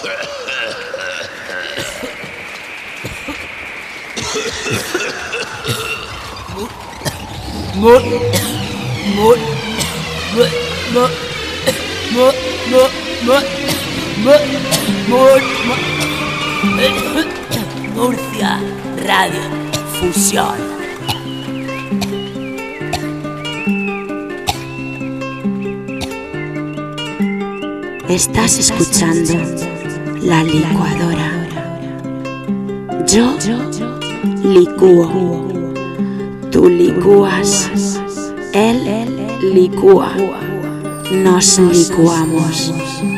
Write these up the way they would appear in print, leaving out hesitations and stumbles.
Murcia Radio Fusión. Estás escuchando La Licuadora. Yo licúo, tú licúas, él licúa, nos licuamos.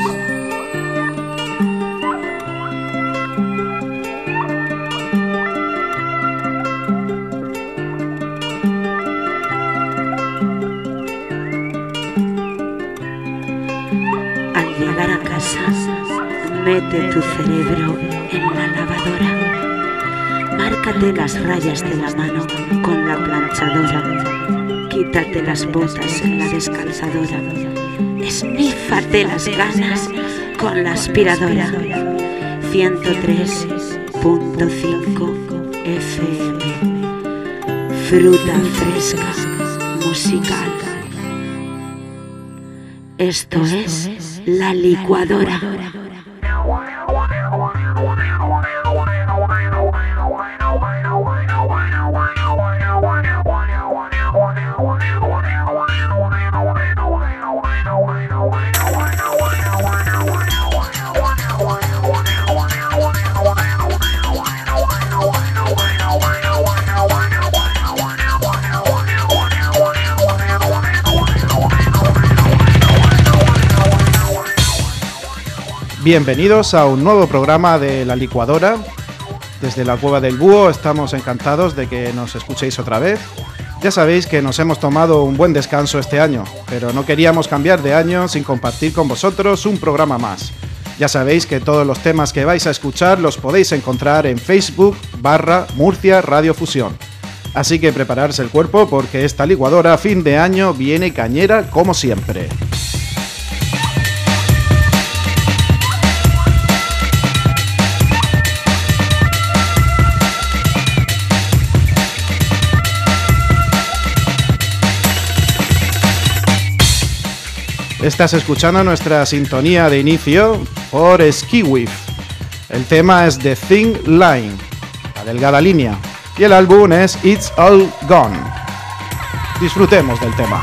Al llegar a casa, mete tu cerebro en la lavadora. Márcate las rayas de la mano con la planchadora. Quítate las botas en la descalzadora. Esnífate las ganas con la aspiradora. 103.5 FM. Fruta fresca musical. Esto es La Licuadora. Bienvenidos a un nuevo programa de La Licuadora. Desde la Cueva del Búho estamos encantados de que nos escuchéis otra vez. Ya sabéis que nos hemos tomado un buen descanso este año, pero no queríamos cambiar de año sin compartir con vosotros un programa más. Ya sabéis que todos los temas que vais a escuchar los podéis encontrar en Facebook/Murcia Radio Fusión. Así que prepararse el cuerpo porque esta licuadora a fin de año viene cañera como siempre. Estás escuchando nuestra sintonía de inicio por Skiwif. El tema es The Thin Line, la delgada línea, y el álbum es It's All Gone. Disfrutemos del tema.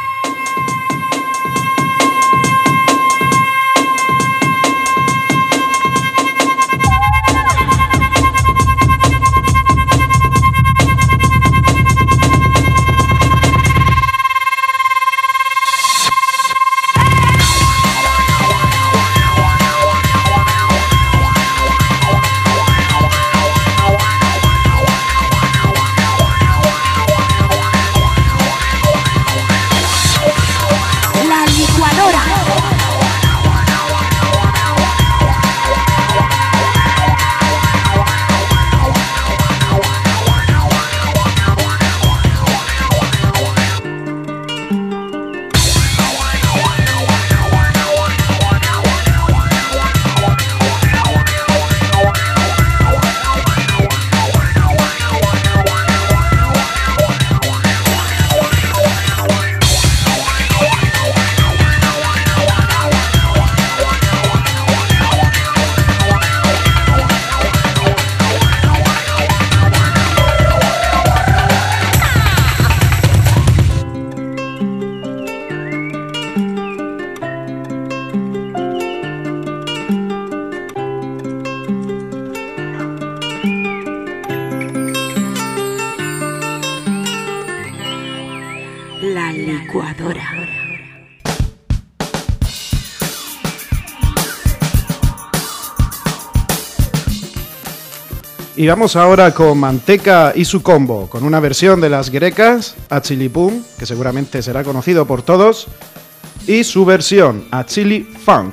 La Licuadora. Y vamos ahora con Manteca y su combo, con una versión de Las Grecas, A Chili Pum, que seguramente será conocido por todos, y su versión, A Chili Funk.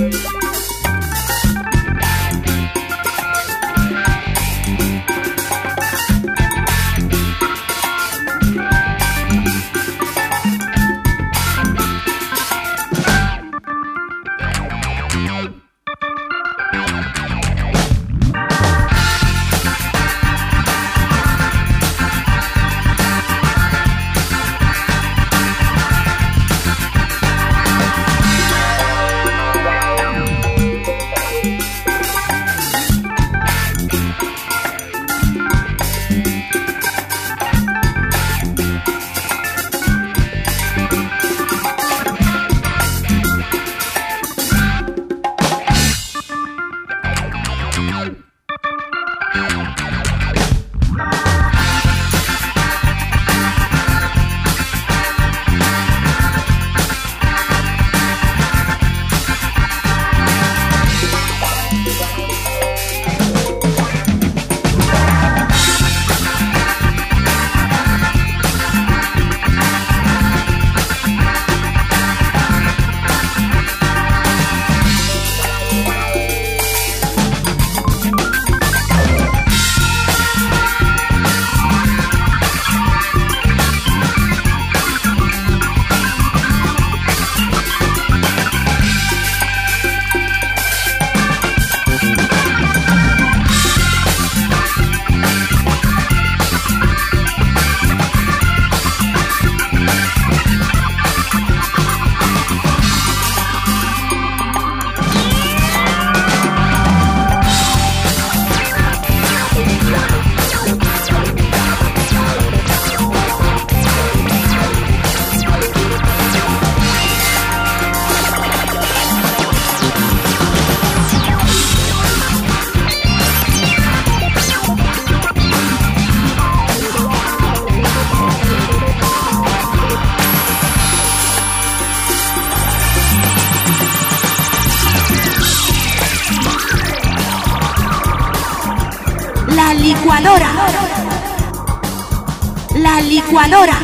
La licuadora. La licuadora.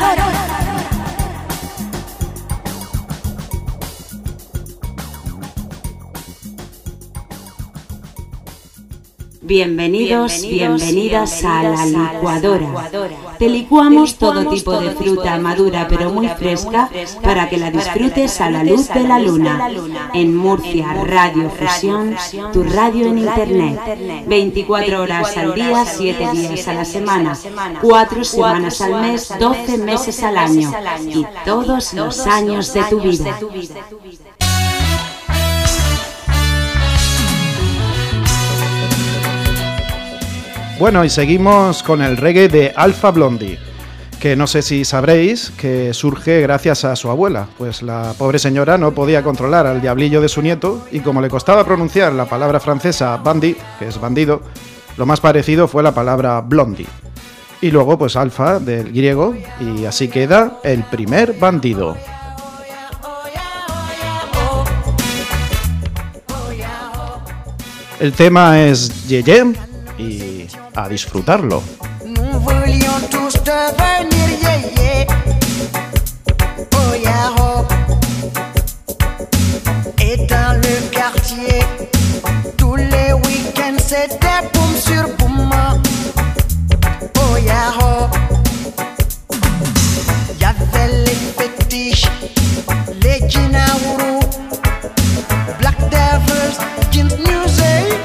Bienvenidos, bienvenidas a La Licuadora. Te licuamos todo tipo de fruta madura pero muy fresca para que la disfrutes a la luz de la luna. En Murcia, Radio Fusión, tu radio en internet. 24 horas al día, 7 días a la semana, 4 semanas al mes, 12 meses al año y todos los años de tu vida. Bueno, y seguimos con el reggae de Alpha Blondy, que no sé si sabréis que surge gracias a su abuela, pues la pobre señora no podía controlar al diablillo de su nieto y como le costaba pronunciar la palabra francesa bandit, que es bandido, lo más parecido fue la palabra blondie. Y luego pues Alpha del griego y así queda el primer bandido. El tema es Yeye y a disfrutarlo. Nous voulions tous devenir yéyé. Oh ya oh. Et dans le quartier, tous les week-ends c'était boum sur boum. Oh ya oh. Y'avait les fétiches, les Jinaourou, Black Devils, Jeans Music,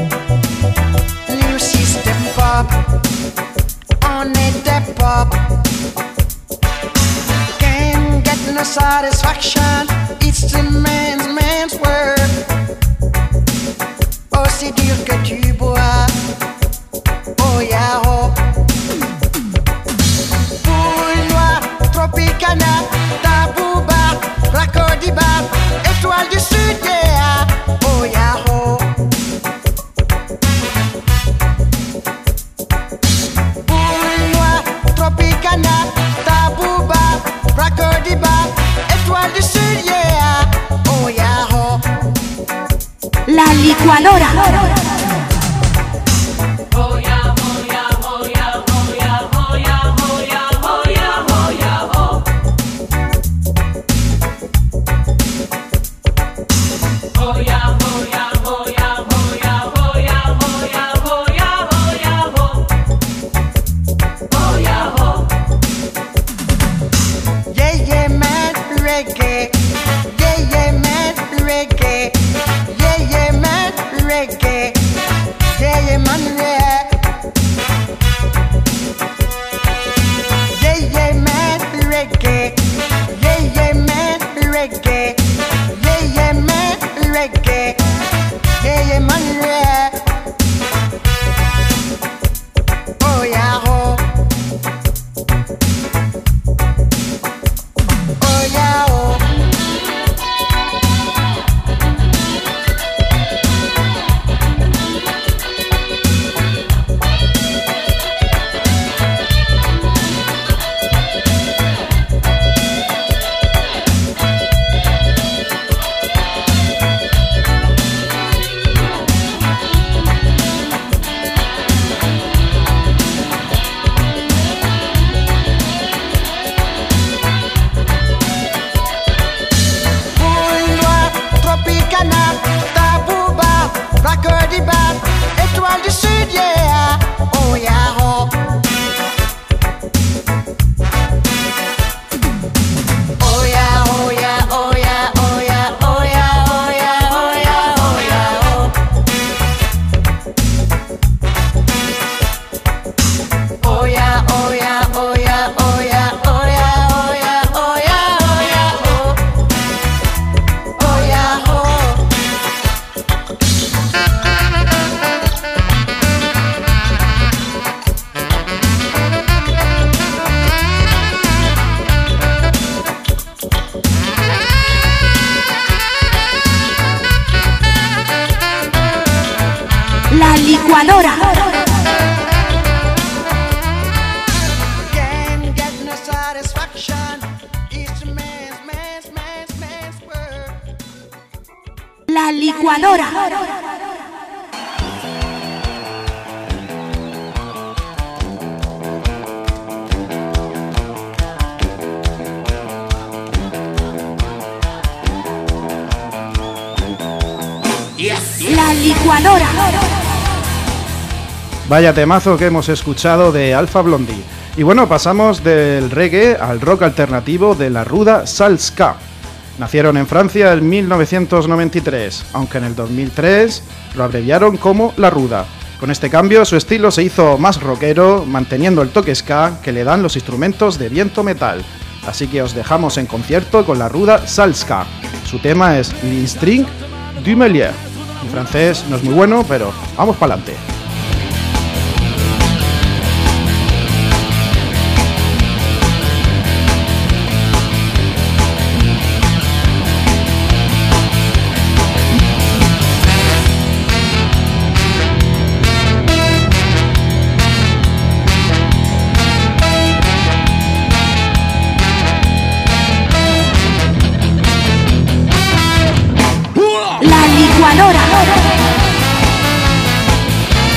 New System Pop. On était pop. Can't get no satisfaction. It's the man's work. Oh, c'est dur que tu bois. Oh, ya oh. Boule noire, Tropicana, Tabouba, Racodiba, Étoile du Sud, yeah. Oh, ya oh. Tropicana, Tabouba, Racodiba, Étoile du Sud, yeah. Oh yeah, oh. La licuadora. Oh yeah, oh yeah, oh yeah, oh yeah, oh yeah, oh yeah, oh yeah, oh yeah, oh. Oh yeah. reggae. Yeah, yeah, man, yeah. Yeah, yeah, man, reggae. Yeah, yeah, man, reggae. Yeah, yeah, man, reggae. Yeah, yeah, man, yeah. Oh, yeah, oh. Oh, yeah, oh. Étoile du Sud, yeah, oh yeah, oh. Oh yeah, oh yeah, oh yeah, oh yeah, oh yeah, oh yeah, oh yeah, oh yeah, oh. Oh yeah, oh yeah, oh yeah, oh yeah, oh yeah, oh yeah, oh yeah, oh yeah, oh. Oh yeah, oh. La licuadora. Can't get no satisfaction. It's man's work. La licuadora. La licuadora. Vaya temazo que hemos escuchado de Alpha Blondy. Y bueno, pasamos del reggae al rock alternativo de la ruda Salska. Nacieron en Francia en 1993, aunque en el 2003 lo abreviaron como La Ruda. Con este cambio su estilo se hizo más rockero, manteniendo el toque ska que le dan los instrumentos de viento metal. Así que os dejamos en concierto con la ruda Salska. Su tema es L'Instring du Melier. Mi francés no es muy bueno, pero vamos para adelante. La licuadora.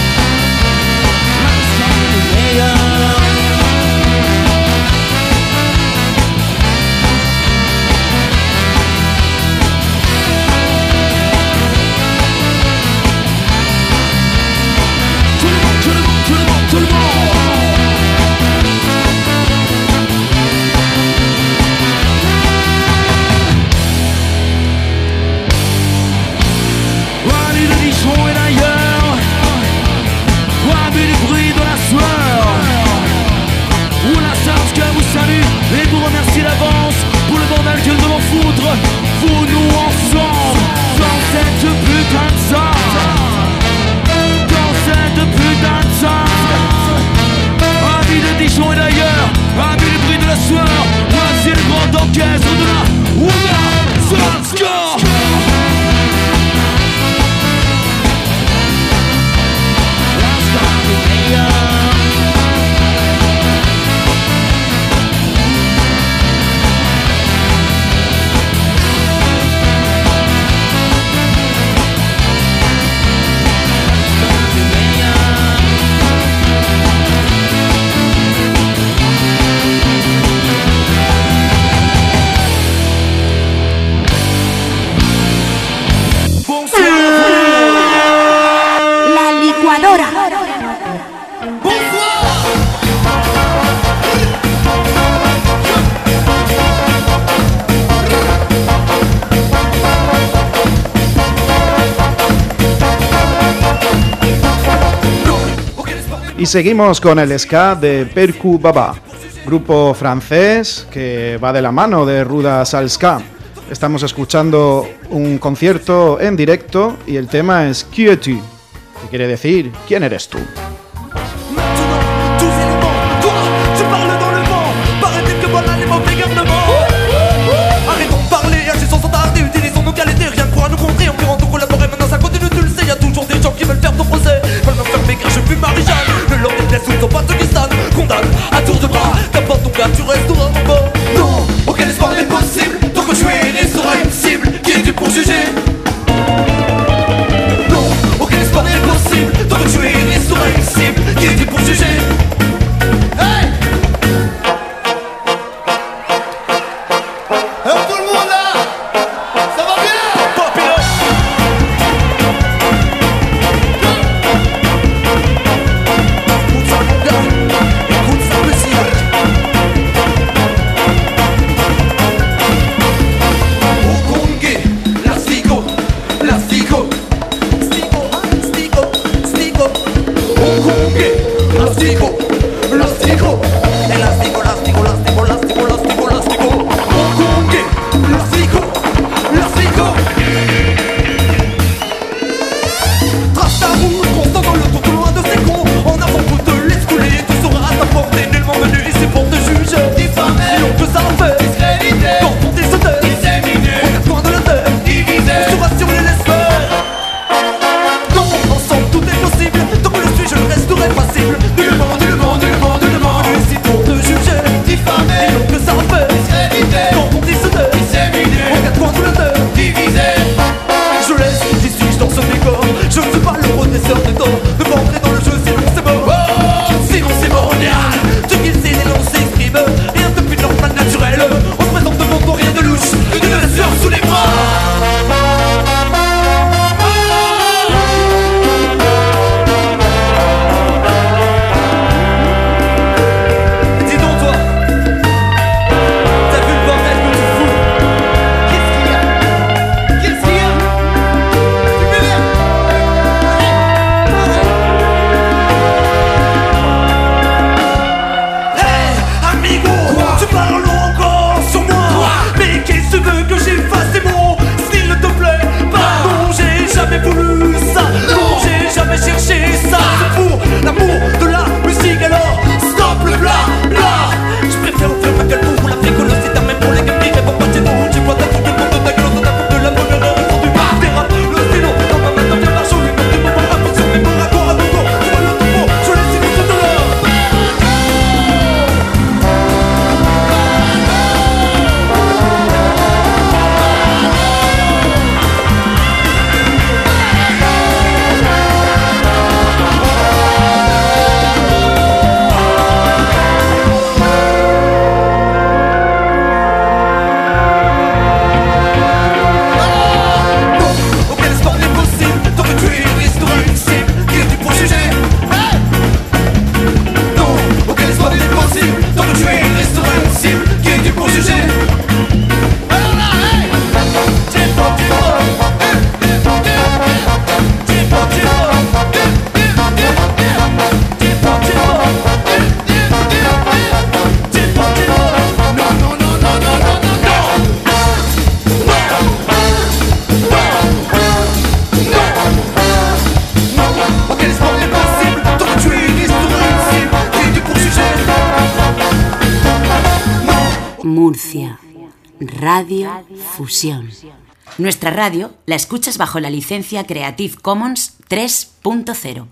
Y seguimos con el ska de Percu Baba, grupo francés que va de la mano de Ruda Salska. Estamos escuchando un concierto en directo y el tema es Qui es-tu, que quiere decir ¿quién eres tú? À tour de bras, qu'importe ton cas, tu resteras mon bord. Non, aucun espoir n'est possible. Tant que tu es né sera une cible. Qui es-tu pour juger? Non, aucun espoir n'est possible. Tant que tu es né sera une cible. Qui es-tu pour juger? Hey! Alors tout le monde là, ça va bien? Pop it up! Écoute ça mon gars, écoute ça monsieur. Okonge, lastico, lastico, stico, stico, stico. Okonge, lastico, lastico, elastico, lastico, lastico, lastico, lastico, lastico. Okonge, lastico, lastico. Trace ta route, constant dans le tour, tout loin de ces cons. En avant pour te laisse couler, tout sera à ta portée. Nullement venu ici pour te juger. Diffamé, et on peut s'arrêter. Discrédité, quand on tes auteurs. Disséminé, au quatre coins de la terre. Divisé, on sera si on les laisse faire. Non, ensemble tout est possible. Tant que je suis, je resterai passible. Nullement, nullement, nullement, nullement venu ici pour te juger. Diffamé, et on peut s'arrêter. Discrédité, quand on tes auteurs. Disséminé, au quatre coins de la terre. Divisé. Je laisse, j'y suis, je dans ce décor. Je ne suis pas le redresseur des torts. Ne pas entrer dans le jeu, sinon c'est mort. Sinon c'est mort, Néal. Tu qu'il sait, les noms s'expriment. Rien depuis normal, naturel. On se présente devant toi, rien de louche. Une sueur sous les bras. Dis donc toi, t'as vu le bordel que tu fous? Qu'est-ce qu'il y a? Qu'est-ce qu'il y a? Tu m'énerves. Hey, amigo, tu parles encore sur moi. Mais qu'est-ce que tu veux que j'efface? C'est bon, s'il te plaît, pas. Non, j'ai jamais voulu ça. Non, j'ai jamais cherché ça. C'est pour l'amour de la musique, alors stop le bla bla. Je préfère faire ma gueule pour la fricolosité, même pour les gamins, mais pour pas chez nous. Tu vois ta foule de monde de ta gueule, de ta faute de la bonne heure et du bar. Des rap, le stylo, dans ma main, dans bien marche, lui, quand tu m'en parles, sur mes bons raccords à gogo. Tu vois le topo, je laisse une tout de l'heure. Aucun espoir n'est possible. Tant que tu es resteras une cible. Qui es-tu pour juger? Hey! Non, aucun espoir n'est possible. Tant que tu es resteras une cible. Qui es-tu pour juger? Alors là, hey! T'es pas, t'es pas. T'es pas, t'es pas. T'es pas, t'es pas. T'es pas, t'es pas. Non, non, non, non, non, non, non, non. Aucun espoir n'est possible. Tant que tu es resteras une cible. Qui es-tu pour juger? Murcia, Radio Fusión. Nuestra radio la escuchas bajo la licencia Creative Commons 3.0.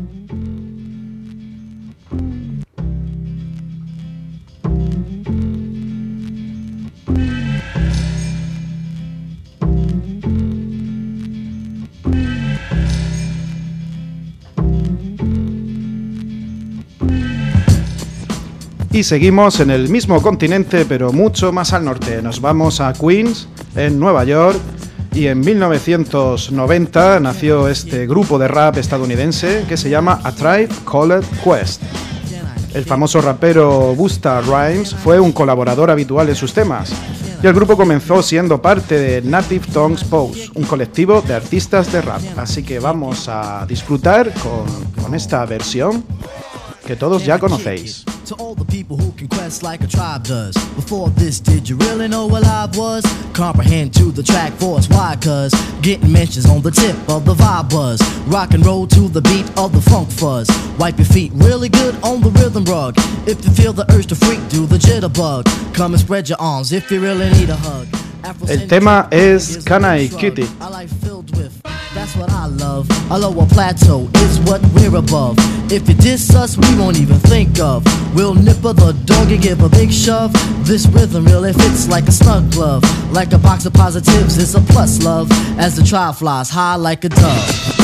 Y seguimos en el mismo continente, pero mucho más al norte. Nos vamos a Queens, en Nueva York, y en 1990 nació este grupo de rap estadounidense que se llama A Tribe Called Quest. El famoso rapero Busta Rhymes fue un colaborador habitual en sus temas, y el grupo comenzó siendo parte de Native Tongues Pose, un colectivo de artistas de rap. Así que vamos a disfrutar con esta versión que todos ya conocéis. To all the people who can quest like a tribe does. Before this, did you really know what live was? Comprehend to the track force, why? Cause getting mentions on the tip of the vibe buzz. Rock and roll to the beat of the funk fuzz. Wipe your feet really good on the rhythm rug. If you feel the urge to freak, do the jitterbug. Come and spread your arms if you really need a hug. El tema es Can I Kick It? That's what I love. A lower plateau is what we're above. If you diss us, we won't even think of. We'll nipper the dog and give a big shove. This rhythm really fits like a snug glove. Like a box of positives, it's a plus love. As the tribe flies high like a dove.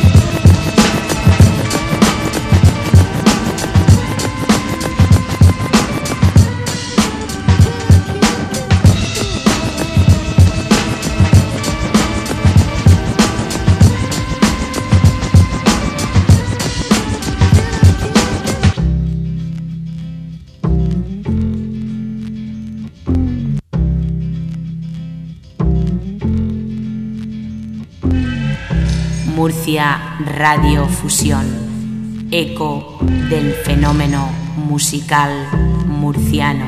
Murcia Radio Fusión, eco del fenómeno musical murciano.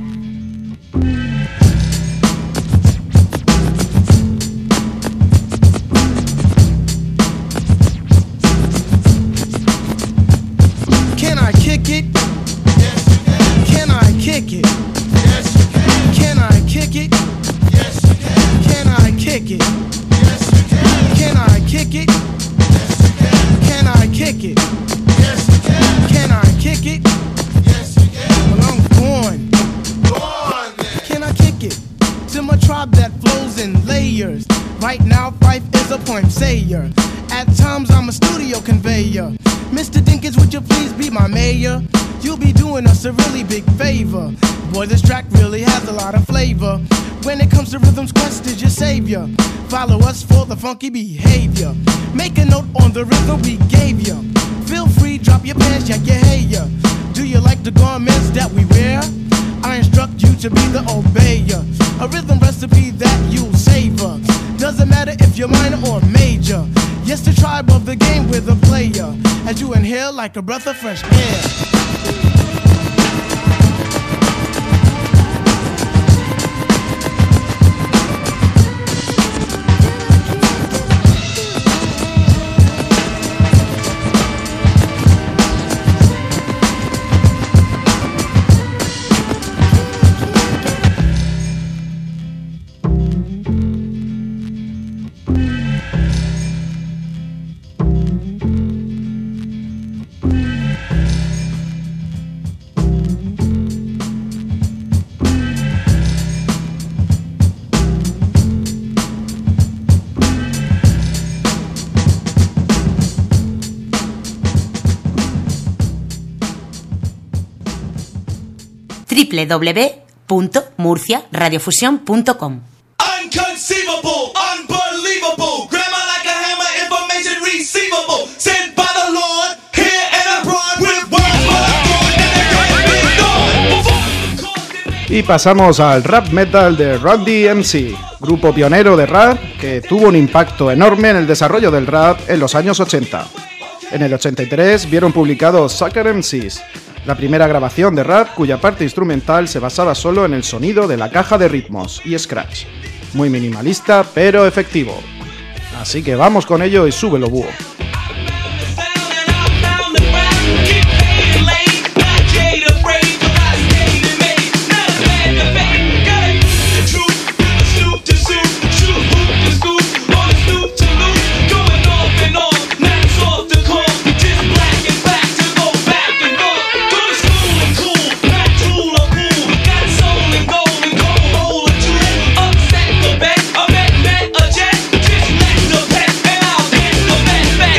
Can I kick it? Yes, you can. Can I kick it? Yes, you can. Can I kick it? Yes, you can. Can I kick it? Yes, you can. Can I kick it? Yes, you can. Can I kick it? Yes, you can. Can I kick it? Yes, you can. Well, I'm going. Go on, then. Can I kick it? To my tribe that flows in layers. Right now, Fife is a point sayer. At times, I'm a studio conveyor. Mr. Dinkins, would you please be my mayor? You'll be doing us a really big favor. Boy, this track really has a lot of flavor. When it comes to Rhythm's Quest is your savior. Follow us for the funky behavior. Make a note on the rhythm we gave you. Feel free, drop your pants, yank your hair. Do you like the garments that we wear? I instruct you to be the obeyer. A rhythm recipe that you'll savor. Doesn't matter if you're minor or major. Yes, the tribe of the game with a player. As you inhale like a breath of fresh air. www.murciaradiofusion.com. Unconceivable, unbelievable, grammar like a hammer, information receivable, sent by the Lord, here and abroad with words. Y pasamos al rap metal de Run DMC, grupo pionero de rap que tuvo un impacto enorme en el desarrollo del rap en los años 80. En el 83 vieron publicado Sucker MCs, la primera grabación de rap cuya parte instrumental se basaba solo en el sonido de la caja de ritmos y scratch. Muy minimalista, pero efectivo. Así que vamos con ello y súbelo, búho. Back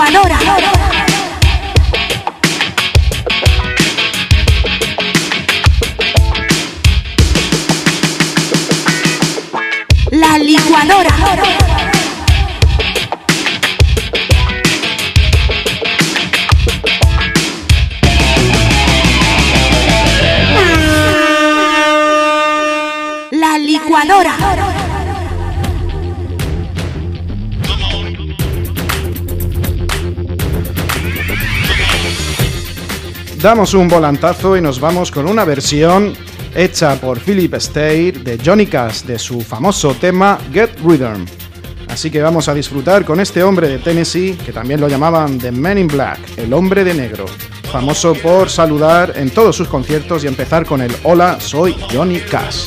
licuadora. La licuadora. La licuadora. Damos un volantazo y nos vamos con una versión hecha por Philip Stayr de Johnny Cash de su famoso tema Get Rhythm. Así que vamos a disfrutar con este hombre de Tennessee, que también lo llamaban The Man in Black, el hombre de negro, famoso por saludar en todos sus conciertos y empezar con el Hola, soy Johnny Cash.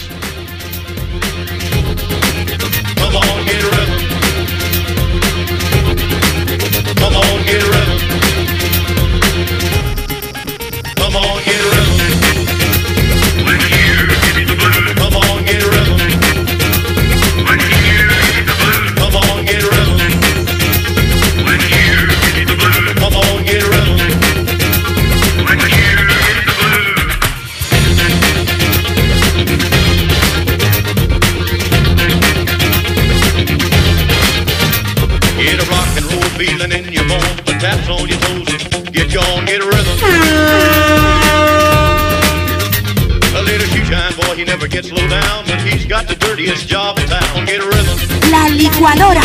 Taps on your toes, get you on, get a rhythm. A little shoe-shine boy, he never gets low down, but he's got the dirtiest job in town. Get a rhythm. La licuadora.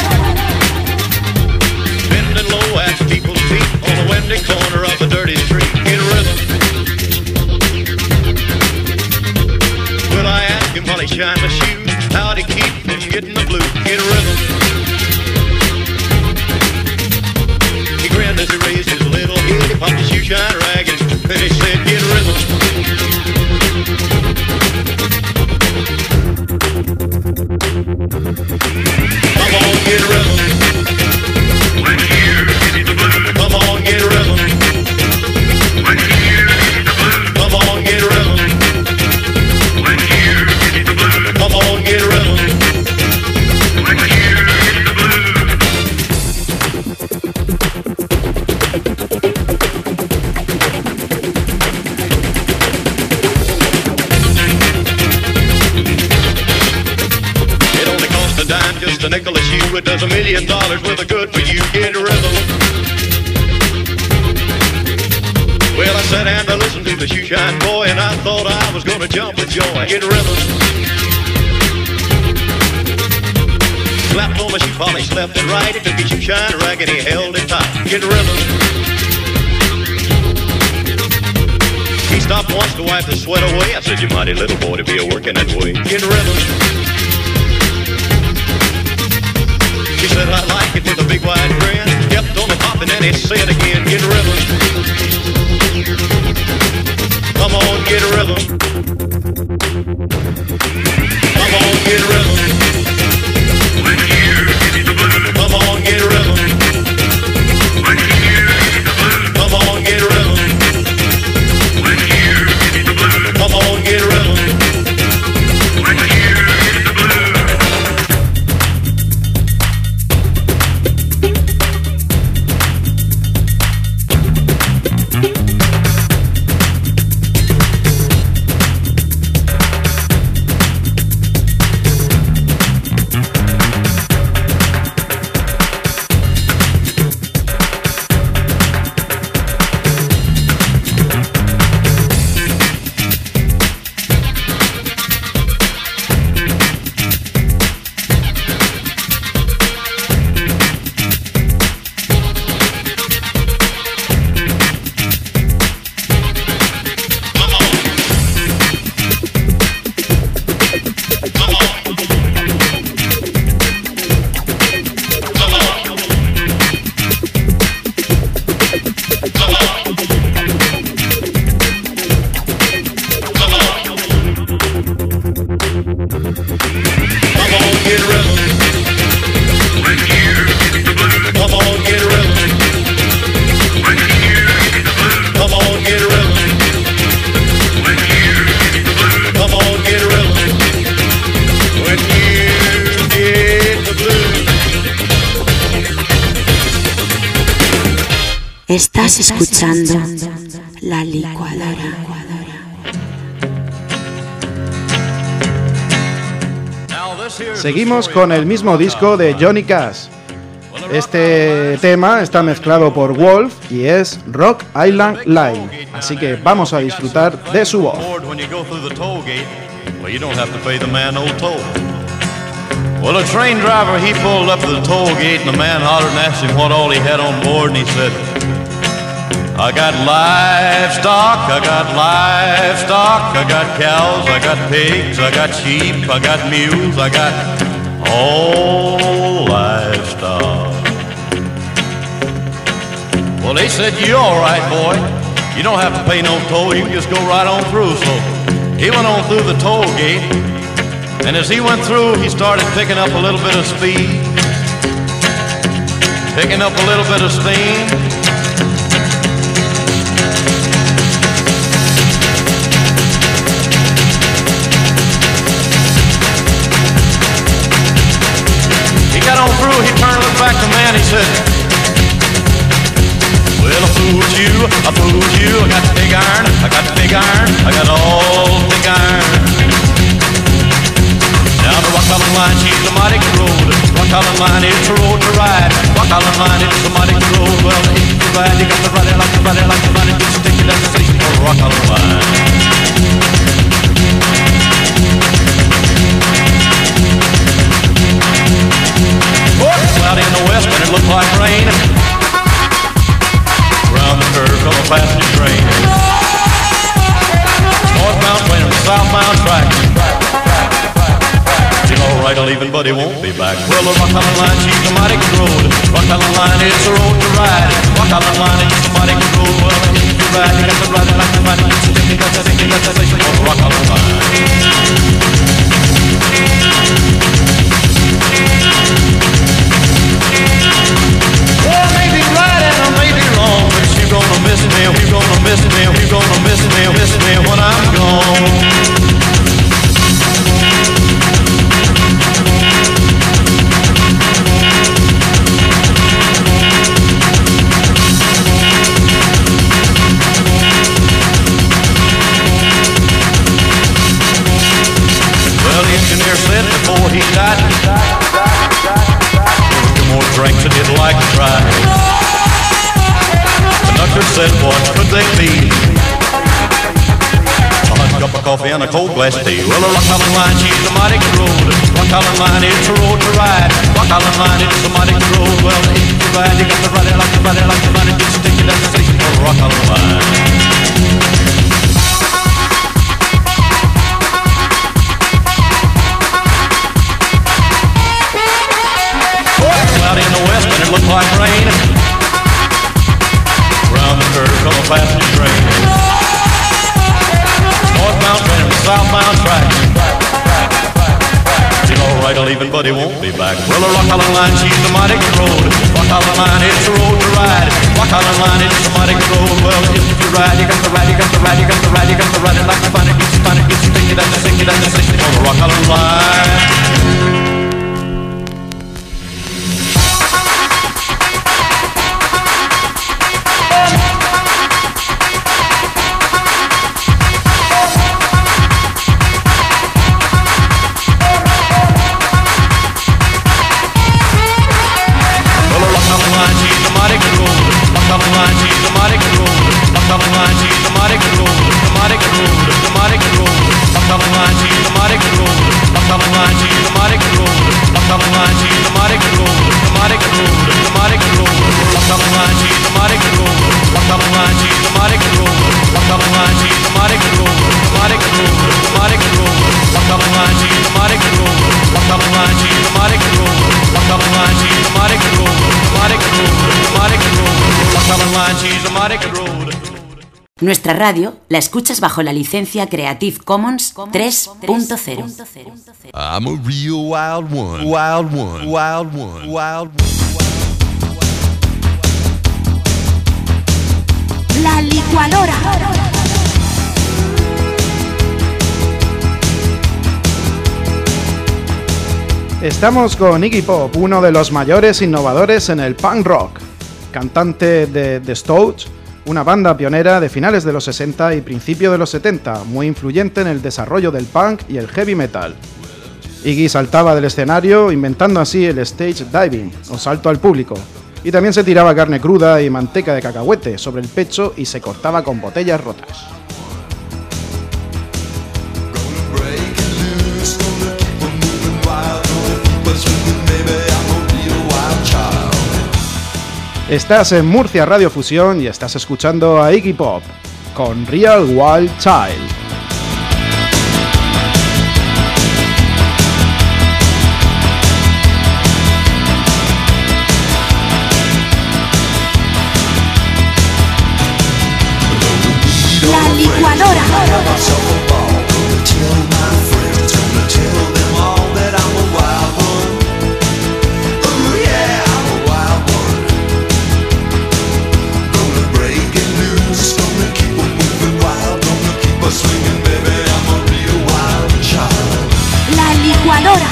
Bending low at people's feet on the windy corner of the dirty street. Get a rhythm. Well, I asked him while he shined the shoes, how'd he keep from getting the blues? Get a rhythm. He grinned as he raised his little head, he popped his shoe shine rag and he said, get a rhythm. Come on, get a rhythm. When you get the blues. Come on, get a rhythm. When you get the blues. Come on, get a rhythm. When you get the blues. Come on, get a rhythm. When you get the blues. Just a nickel a shoe, it does $1 million worth of good for you. Get a rhythm. Well, I sat down to listen to the shoe shine boy, and I thought I was gonna jump with joy. Get a rhythm. Slapped on my shoe polish left and right, he took his shoe shine rag and he held it tight. Get a rhythm. He stopped once to wipe the sweat away. I said, you mighty little boy to be a working that way. Get a rhythm. He said, I like it with a big wide grin. Kept on the popping and he said again, get a rhythm. Come on, get a rhythm. Come on, get a rhythm. When you get the blues. Come on, get a rhythm. When you get the blues. Come on, get a rhythm. When you get the blues. Come on, get a rhythm. When you get the blues. Estás escuchando La Licuadora. Seguimos con el mismo disco de Johnny Cash. Este tema está mezclado por Wolf y es Rock Island Line, así que vamos a disfrutar de su voz. Well, a train driver, he pulled up to the toll gate, and the man hollered and asked him what all he had on board, and he said, I got livestock, I got livestock, I got cows, I got pigs, I got sheep, I got mules, I got all livestock. Well, they said, you're all right, boy. You don't have to pay no toll, you can just go right on through. So he went on through the toll gate, and as he went through, he started picking up a little bit of speed, picking up a little bit of steam. He got on through, he turned and looked back to the man, he said, well, I fooled you, I got big iron, I got big iron, I got all big iron. Down the Rock Island Line, she's the mighty road. Rock Island Line, it's a road to ride. Rock Island Line, it's the mighty road. Well, if you ride, you got to ride it like you ride it like you ride it. Just take it down the station for Rock Island Line. Oh, cloudy in the west, but it looked like rain. Round the curve on a passenger train. Northbound train on the southbound track. Alright, I'll leave, but he won't be back. Well, the Rock Island Line, she's the mighty good road. Rock Island Line, it's a road to ride. Rock Island Line, it's the mighty good road. Well, if you ride, you got to ride it like you ride it. You got to think, you got to say, on the Rock Island Line. Well, maybe right and I may be wrong, but you're gonna miss me, you're gonna miss me, you're gonna miss me when I'm gone. Engineer said before he died, two more drinks and he'd like to try. Conductor said, what could they be? A hot cup of coffee and a cold glass of tea. Well, the Rock Island Line, she's the mighty good road. Rock Island Line, it's a road to ride. Rock Island Line, it's the mighty good road. Well, if you ride, you got to ride it like you ride it like you ride it. Just take it down the station for Rock Island Line. In the west, but it looked like rain. Round the curve on a passenger train. Northbound train on the southbound track. He's alright, I'll leave, but he won't be back. Well, the Rock Island Line, she's the mighty good road. Rock Island Line, it's a road to ride. Rock Island Line, it's the mighty good road. Well, if you ride, you got to ride, you got to ride, you got to ride, you got to ride it like you find it, get you find it, get you take it down the station on the Rock Island Line. Nuestra radio la escuchas bajo la licencia Creative Commons 3.0. I'm a real wild one, wild one, wild one, wild one. La licuadora. Estamos con Iggy Pop, uno de los mayores innovadores en el punk rock. cantante de The Stooges, una banda pionera de finales de los 60 y principios de los 70, muy influyente en el desarrollo del punk y el heavy metal. Iggy saltaba del escenario inventando así el stage diving, o salto al público, y también se tiraba carne cruda y manteca de cacahuete sobre el pecho y se cortaba con botellas rotas. Estás en Murcia Radio Fusión y estás escuchando a Iggy Pop con Real Wild Child. La licuadora. La licuadora.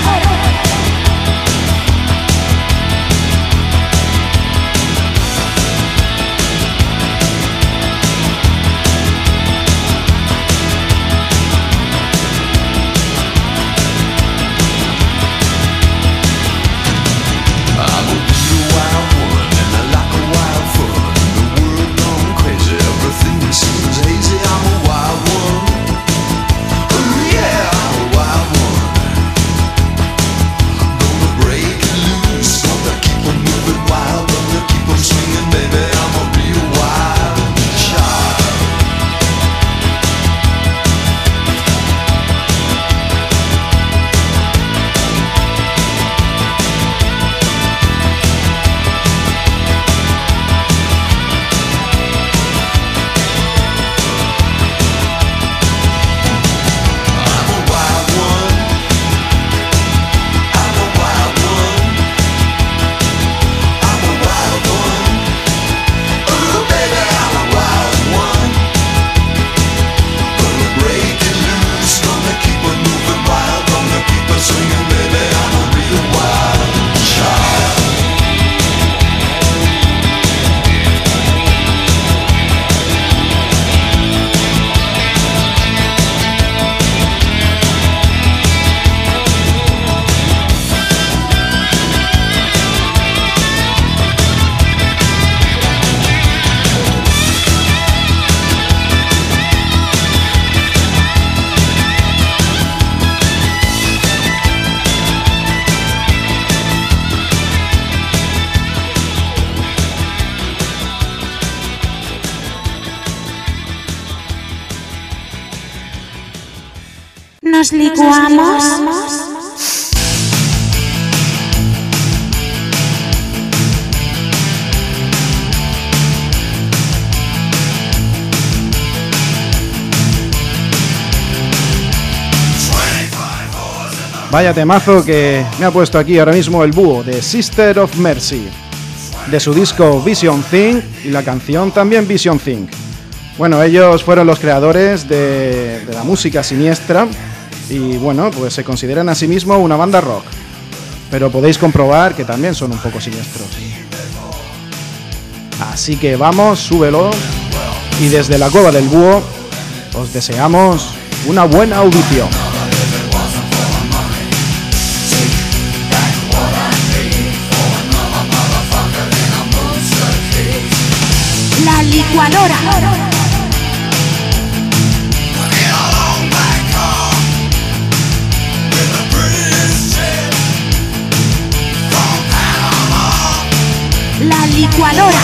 Nos licuamos. Vaya temazo que me ha puesto aquí ahora mismo el búho de Sister of Mercy, de su disco Vision Thing y la canción también Vision Thing. Bueno, ellos fueron los creadores de la música siniestra y bueno, pues se consideran a sí mismos una banda rock, pero podéis comprobar que también son un poco siniestros. Así que vamos, súbelo, y desde la Cueva del Búho os deseamos una buena audición. La licuadora. La licuadora.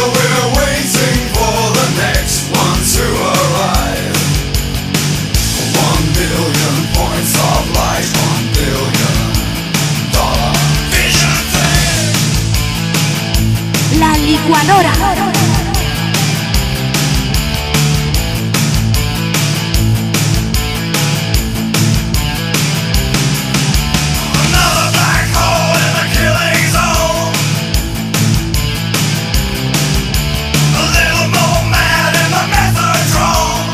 While we're waiting for the next one to arrive, 1 billion points of light, $1 billion vision. La licuadora. Another black hole in the killing zone. A little more mad in the methodrome.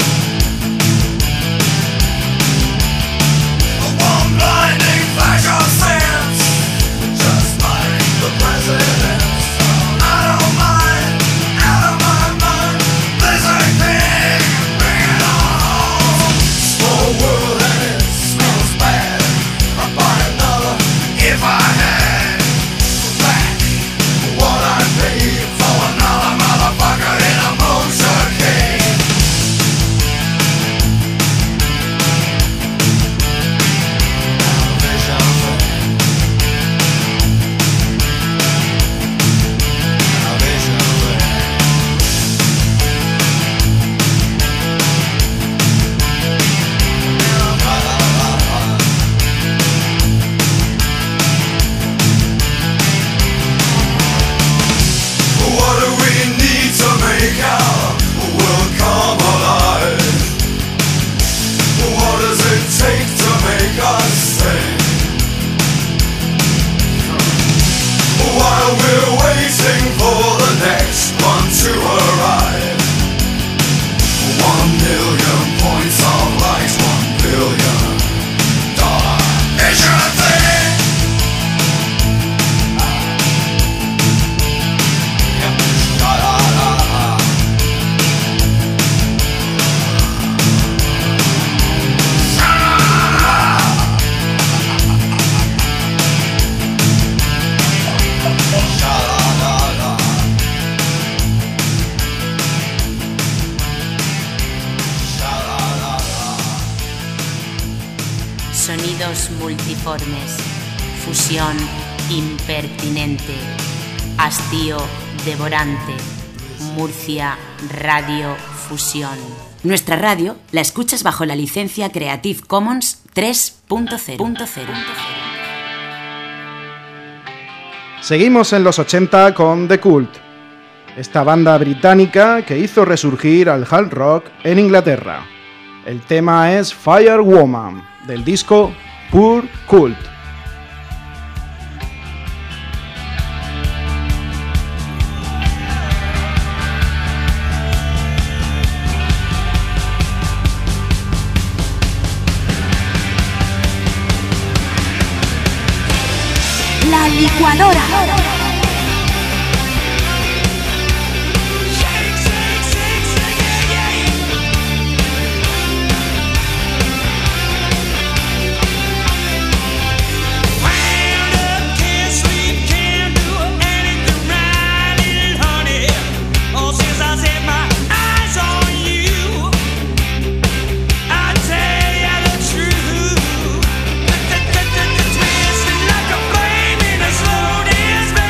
One blinding flash of sense, just like the president. I don't mind, out of my mind. Blizzard King, bring it on home. Small world and it smells bad. I'd buy another if I had back what I paid for another motherfucker in a motorcade. What do we need to make our world come alive? What does it take to make us sing? While we're waiting for the next one to arrive, 1 million points of light, $1 billion vision thing. Sonidos multiformes, fusión impertinente, hastío devorante, Murcia Radio Fusión. Nuestra radio la escuchas bajo la licencia Creative Commons 3.0. Seguimos en los 80 con The Cult, esta banda británica que hizo resurgir al hard rock en Inglaterra. El tema es Firewoman, del disco Pure Cult. La licuadora. Twisted like a flame in a slow dance.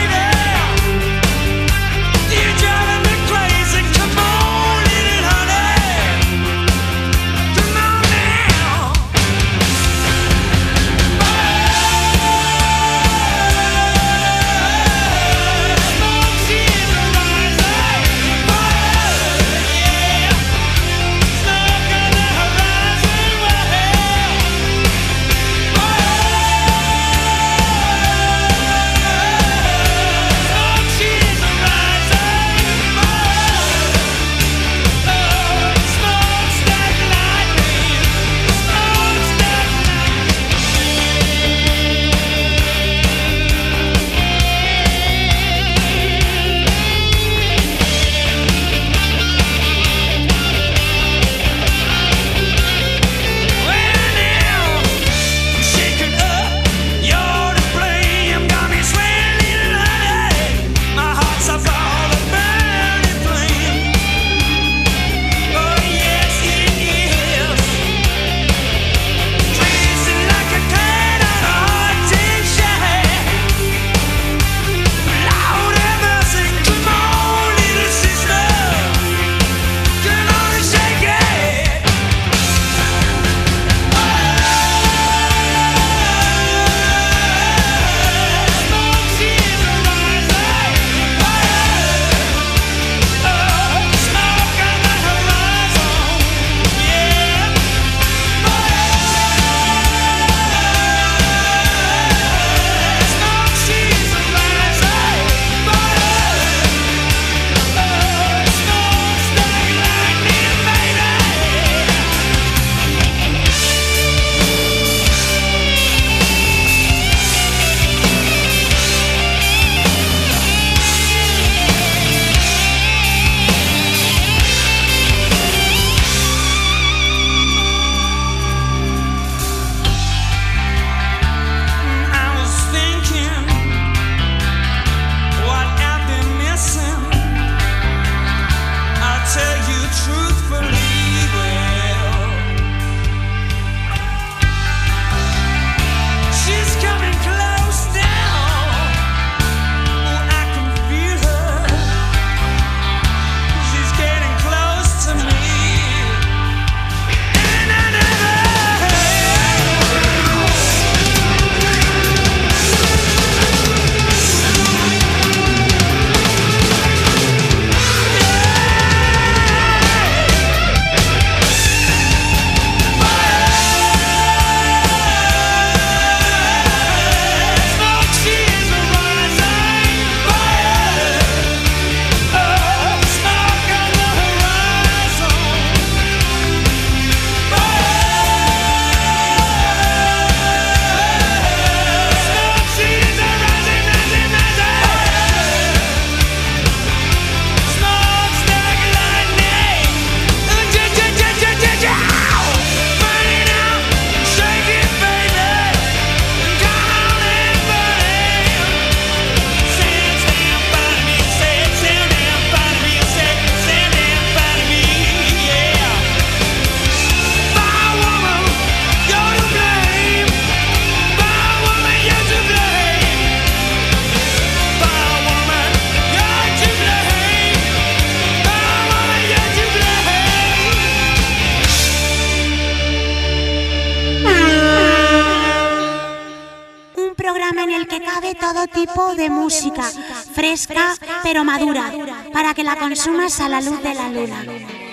todo tipo de música, fresca pero madura, para que la consumas a la luz de la luna.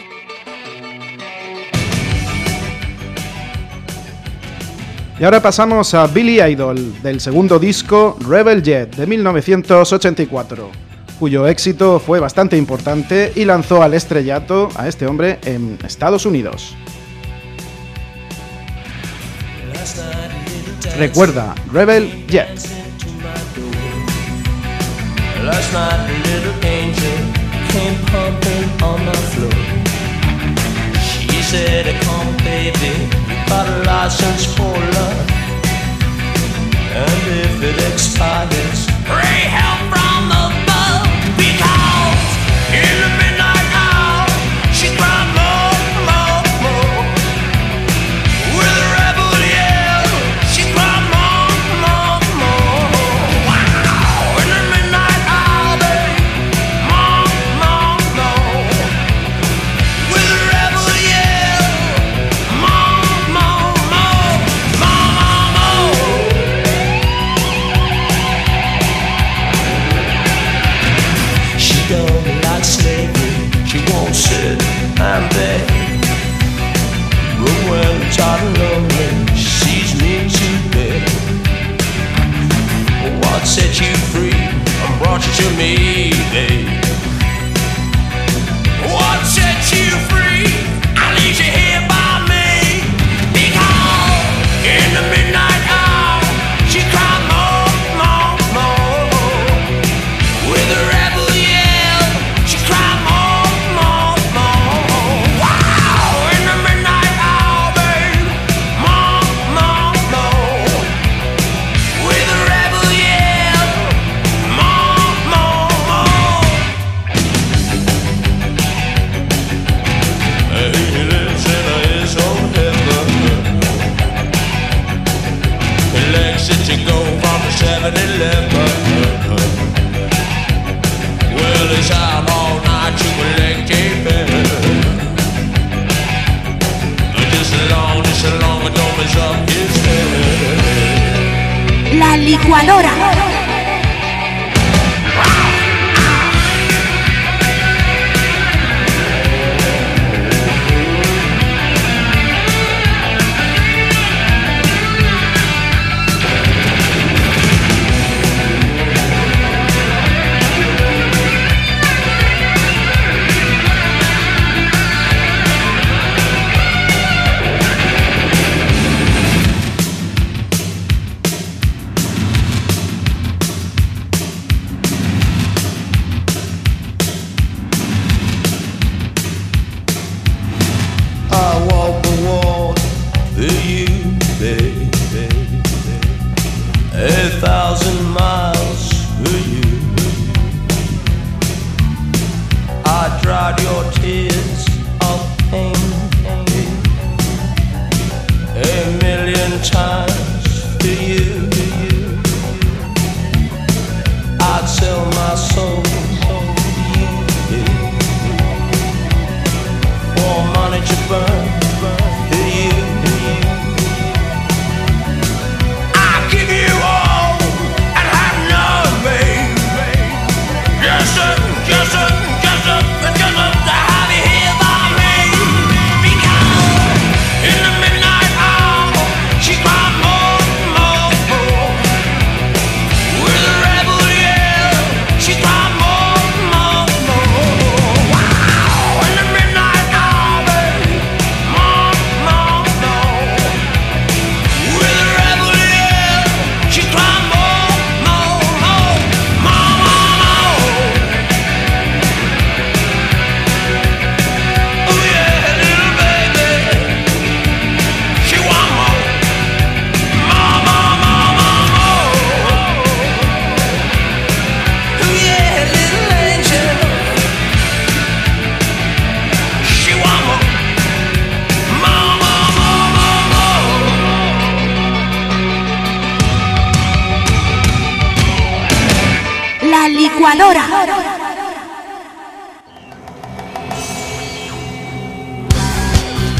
Y ahora pasamos a Billy Idol, del segundo disco Rebel Jet de 1984, cuyo éxito fue bastante importante y lanzó al estrellato a este hombre en Estados Unidos. Recuerda, Rebel Jet. Last night a little angel came pumping on the floor. She said, come baby, got a license for love, and if it expires, pray help from above, because in the midnight hour she cried more, more, more. With a rebel yell, she cried more, more, more. Wow! In the midnight hour, babe, more, more, more. With a rebel yell, more, more, more, more, more. She don't like slavery, she won't sit and beg. But when I'm tired and lonely, she sees me to bed. What set you free and brought you to me, babe? What set you free? I leave you here by me. Because in the midnight hour, she cried more, more, more. With a rebel yell, she cried more, more, more. Wow! In the midnight hour, babe, more, more, more. With a rebel yell, more, more, more. He lives in his own heaven. He likes it to go from the 7-Eleven. Well, he's out all night to collect a bill. Just as long as don't mess up his head. La licuadora. I walk the wall for you, baby. 1,000 miles for you. I dried your tears of pain 1,000,000 times for you. I'd sell my soul for you. For money to burn for you. I'll give you all and have none, babe. Just to have you here by me. Because in the midnight hour, she cried more, more, more. With a rebel yell, she cried more, more, more. Wow! In the midnight hour, babe, more, more, more. With a rebel yell, she cried more, more, more, more, more. Oh yeah, little baby, she want more, more, more, more, more, more. Oh yeah, little angel, she want more, more, more, more, more, more. La licuadora.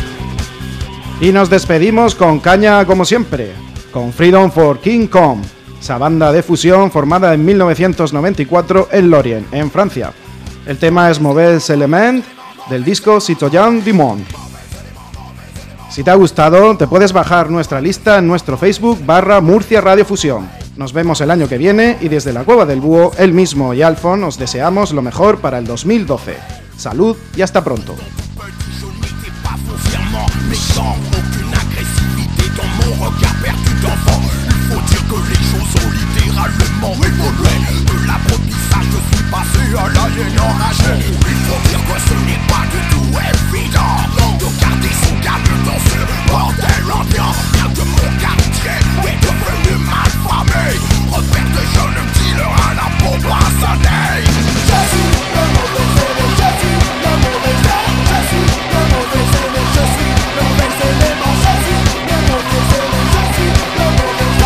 Y nos despedimos con caña como siempre, con Freedom for King Kong, esa banda de fusión formada en 1994 en Lorient, en Francia. El tema es Mauvais Element del disco Citoyen du Monde. Si te ha gustado, te puedes bajar nuestra lista en nuestro Facebook /Murcia Radio Fusión. Nos vemos el año que viene y desde la Cueva del Búho, él mismo y Alfon os deseamos lo mejor para el 2012. Salud y hasta pronto. Faut dire que les choses ont littéralement évolué. De l'apprentissage, je suis passé à l'alien enragé. Il faut dire que ce n'est pas du tout évident de garder son calme dans ce bordel ambiant. Bien que mon quartier est devenu malfamé, repère de jeunes dealers à la pompe instantanée. Je suis le mauvais élément, je suis le mauvais élément, je suis le mauvais élément, je suis le mauvais élément, je suis le mauvais élément, je suis le mauvais élément.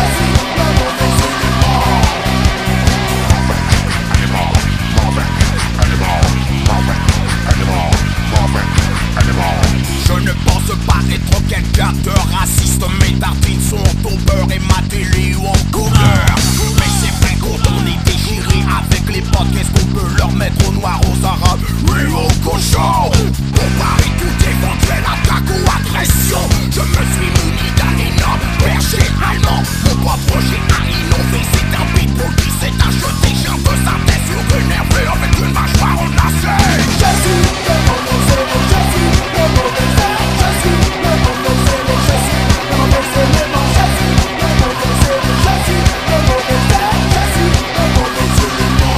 Je ne pense pas être quelqu'un de raciste. Mes tartines sont au beurre et ma télé en couleur. Mais c'est vrai quand on est déchiré avec les potes, qu'est-ce qu'on peut leur mettre aux noirs, aux arabes, oui aux cochons. Pour parer toute éventuelle attaque ou agression, je me suis muni d'un énorme berger allemand. Mon propre projet à innover, c'est un pitbull qui s'est acheté. J'ai un peu sa tête sur une nerveux avec une mâchoire en acier. Je suis le mauvais élément, je suis le mauvais élément, je suis le mauvais élément, je suis le mauvais élément, je suis le mauvais élément, je suis le mauvais élément, je suis le mauvais élément.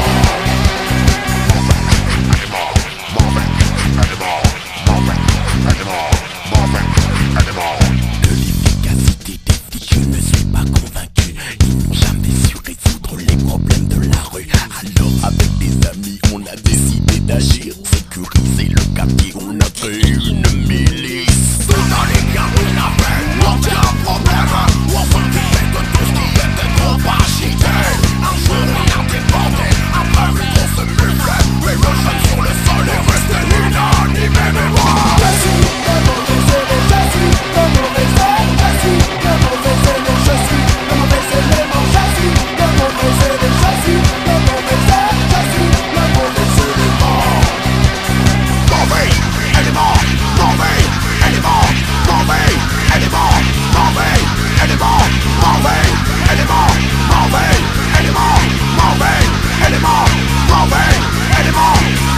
De l'efficacité des flics, je ne suis pas convaincu. Ils n'ont jamais su résoudre les problèmes de la rue. Alors avec des amis, on a décidé d'agir. Sécuriser le quartier, on a créé une milice. Dans les gars, on avait aucun problème. On s'occupait de tout ce qui était trop agité. Un jour, on a débordé. Après, on se mufflait. Mais le jeune sur le sol est resté inanimé. Mais moi, je suis le mauvais élément, je suis le mauvais élément, je suis le mauvais élément, je suis le mauvais élément, je suis le mauvais élément, je suis le mauvais élément, je suis le mauvais élément. Mauvais élément, mauvais élément, mauvais élément, mauvais élément, mauvais élément, mauvais élément, mauvais élément, mauvais élément.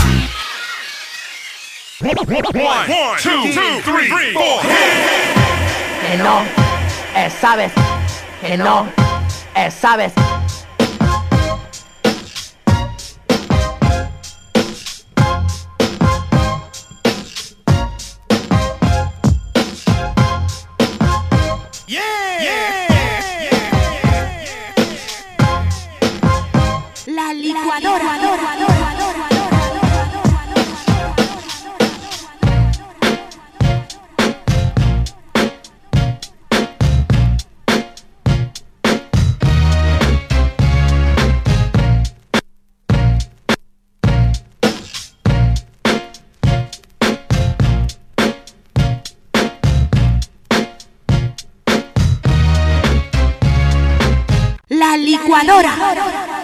1, 2, 3, 4. Que no, sabes, que no, sabes. La licuadora. La licuadora.